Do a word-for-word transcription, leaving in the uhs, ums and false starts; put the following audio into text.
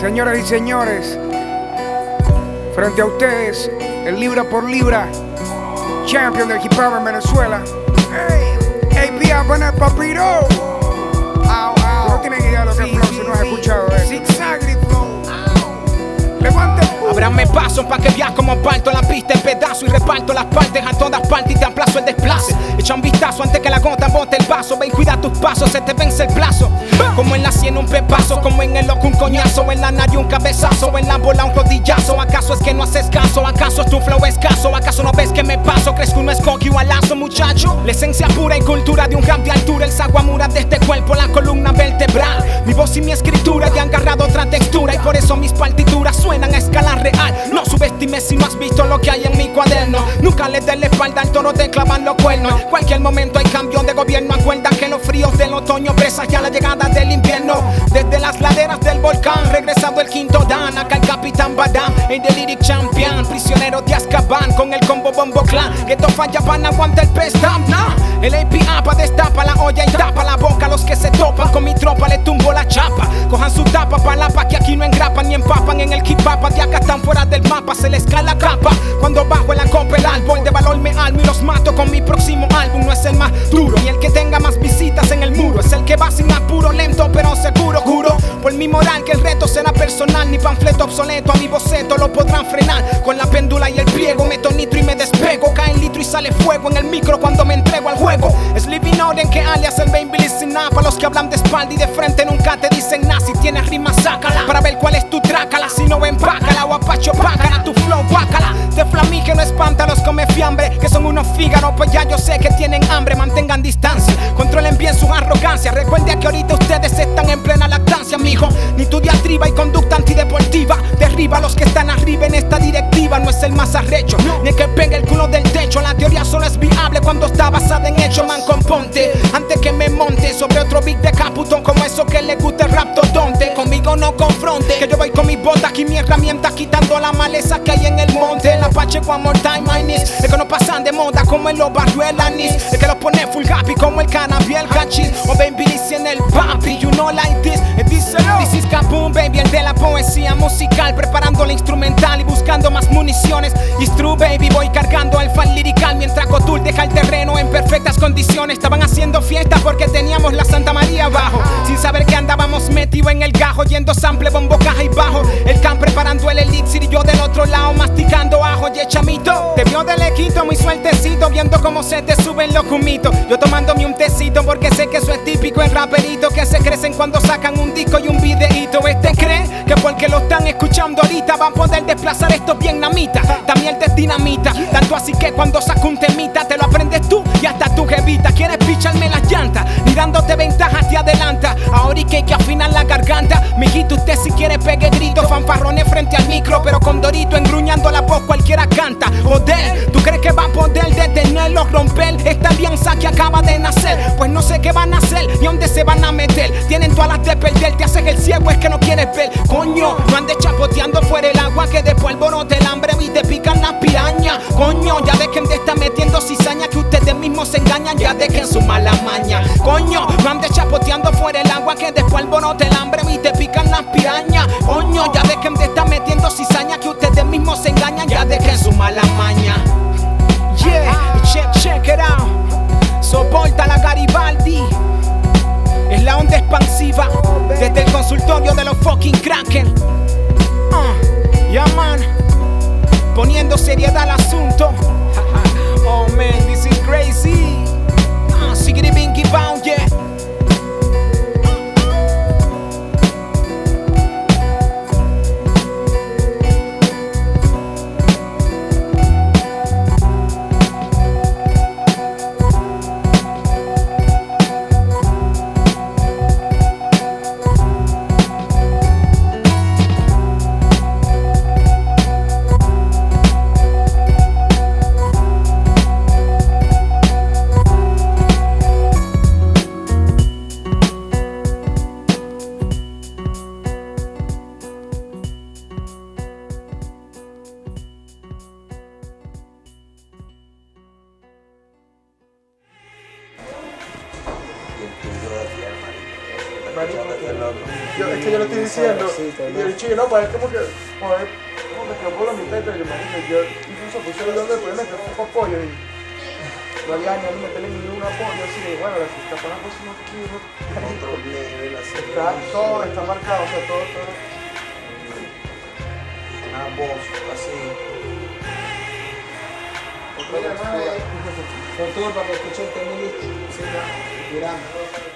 Señoras y señores, frente a ustedes, el libra por libra champion del hip hop en Venezuela. Hey, A P A en el papiro. Au, au. No tienen idea de lo que es flow si no has escuchado eso. Zigzag flow. Levante. Ábrame paso pa' que veas como parto la pista en pedazo y reparto las partes a todas partes y te aplazo el desplace. Echa un vistazo antes que la gota bote el vaso. Ven, cuida tus pasos, se te vence el plazo. Como en la sien un pepazo, como en el ojo un coñazo, en la nariz un cabezazo, en la bola un rodillazo. ¿Acaso es que no haces caso? ¿Acaso es tu flow escaso? ¿Acaso no ves que me paso? ¿Crees que uno es coqui o alazo, muchacho? La esencia pura y cultura de un rap de altura. El saguamura de este cuerpo, la columna vertebral. Mi voz y mi escritura ya han agarrado otra textura y por eso mis partituras suenan a escala real. No subestimes si no has visto lo que hay en mi cuaderno. Nunca le des la espalda al toro, te clavan los cuernos. En cualquier momento hay cambio de gobierno. Acuerda que los fríos del otoño presagia la llegada del invierno. Desde las laderas del volcán, regresado el quinto dan. Acá el capitán Badam, el de Lyric Champion. Prisionero de Azkaban con el combo Bombo Clan. Que esto falla pan, aguanta el pez down, nah. El A P A pa' destapa la olla y tapa la boca. Los que se topan con mi tropa le tumbo la chapa. Cojan su tapa pa' la pa' que aquí no engrapan ni empapan en el kipapa. De acá están fuera del mapa, se les cae la capa. Cuando bajo en la copa el árbol de valor me almo y los mato con mi próximo álbum. No es el más duro ni el que tenga más visitas en el muro. Es el que va sin apuro, lento pero seguro. Juro por mi moral que el reto será personal. Ni panfleto obsoleto a mi boceto lo podrán frenar. Con la péndula y el pliego meto nitro y me despego. Cae litro y sale fuego en el micro cuando me entrego al juego. Es living orden que alias el baby listen up. A los que hablan de espalda y de frente nunca te dicen nada. Si tienes rima sácala para ver cuál es tu trácala. Si no empácala o apacho pácala, tu flow guácala. De flamige no espanta a los come fiambre, que son unos fígaros, pues ya yo sé que tienen hambre. Mantengan distancia, controlen bien su arrogancia. Recuerde que ahorita ustedes están en plena lactancia, mijo. Ni tu diatriba y conducta antideportiva derriba a los que están arriba en esta directiva. No es el más arrecho, ni el que pegue el culo del techo. La teoría solo es viable cuando está basada en hecho. Man, componte antes que me monte sobre otro beat de caputón como eso que le gusta el raptodonte. Conmigo no confronte, que yo voy con mis botas y mi herramienta quitando la maleza que hay en el monte. El Apache one more time, my knees. El que no pasan de moda como en los barrios el anís. El que los pone full happy como el cannabis y el hachís. O baby dice en el papi, you know like this. Díselo. This is Kaboom, baby, el de la poesía musical. Preparando la instrumental y buscando más municiones. It's true, baby, voy cargando el fan lirical. Mientras Cotul deja el terreno en perfectas condiciones. Estaban haciendo fiesta porque teníamos la Santa María abajo. Sin saber que andábamos metidos en el gajo. Yendo sample, bombo, caja y bajo. El can preparando el elixir y yo del otro lado masticando ajo. Y chamito, te vio de lequito muy sueltecito, viendo cómo se te suben los cumitos. Yo tomándome un tecito porque sé que eso es típico en raperitos que se crecen cuando sacan un disco y un videíto. Este cree que porque lo están escuchando ahorita van a poder desplazar estos vietnamitas. También te es dinamita, tanto así que cuando saco un temita te lo aprendes tú y hasta tu jevita. Quieres picharme las llantas, ni dándote ventajas te adelanta. Ahora y que hay que afinar la garganta. Mijito, usted si quiere pegue grito, fanfarrones frente al micro, pero con Dorito engruñando la voz cualquiera canta. Joder, ¿tú crees que va a poder detenerlo, romper esta alianza que acaba de nacer? Pues no sé qué van a hacer ni dónde se van a meter. Tienen todas las de perder, te hacen el ciego, es que no quieres ver. Coño, no andes chapoteando fuera el agua que después alborote el hambre y te pican las pirañas. Coño, ya dejen de estar metiendo cizaña que ustedes mismos se engañan, ya dejen su mala maña. Coño, no andes chapoteando fuera el agua que después alborote el hambre y te pican las pirañas. Coño, ya dejen de estar metiendo cizaña que ustedes mismos se engañan, ya dejen su mala maña. Yeah, check, check it out. Soporta la Garibaldi. Es la onda expansiva desde el consultorio de los fucking crackers. Uh, yeah man, poniendo seriedad al asunto. Oh man, this is crazy. Uh, Siggy Binky Bound, yeah. marico, yo, es que yo le estoy diciendo, y el chico, no, pues es como que, joder, como que quedó por la mitad, pero yo, marico, yo incluso puse el donde pueden meter un poco pollo y no había ni a meterle ni un apoyo, así de, bueno, la está para la próxima kilo, está, todo está marcado, o sea, todo, todo. Una voz así. Mira, Con todo para que escuchen el listo. sí, ya. Mirando.